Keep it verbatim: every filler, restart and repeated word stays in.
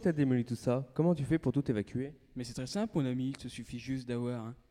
que t'as démoli tout ça? Comment tu fais pour tout évacuer? Mais c'est très simple, mon ami, il te suffit juste d'avoir un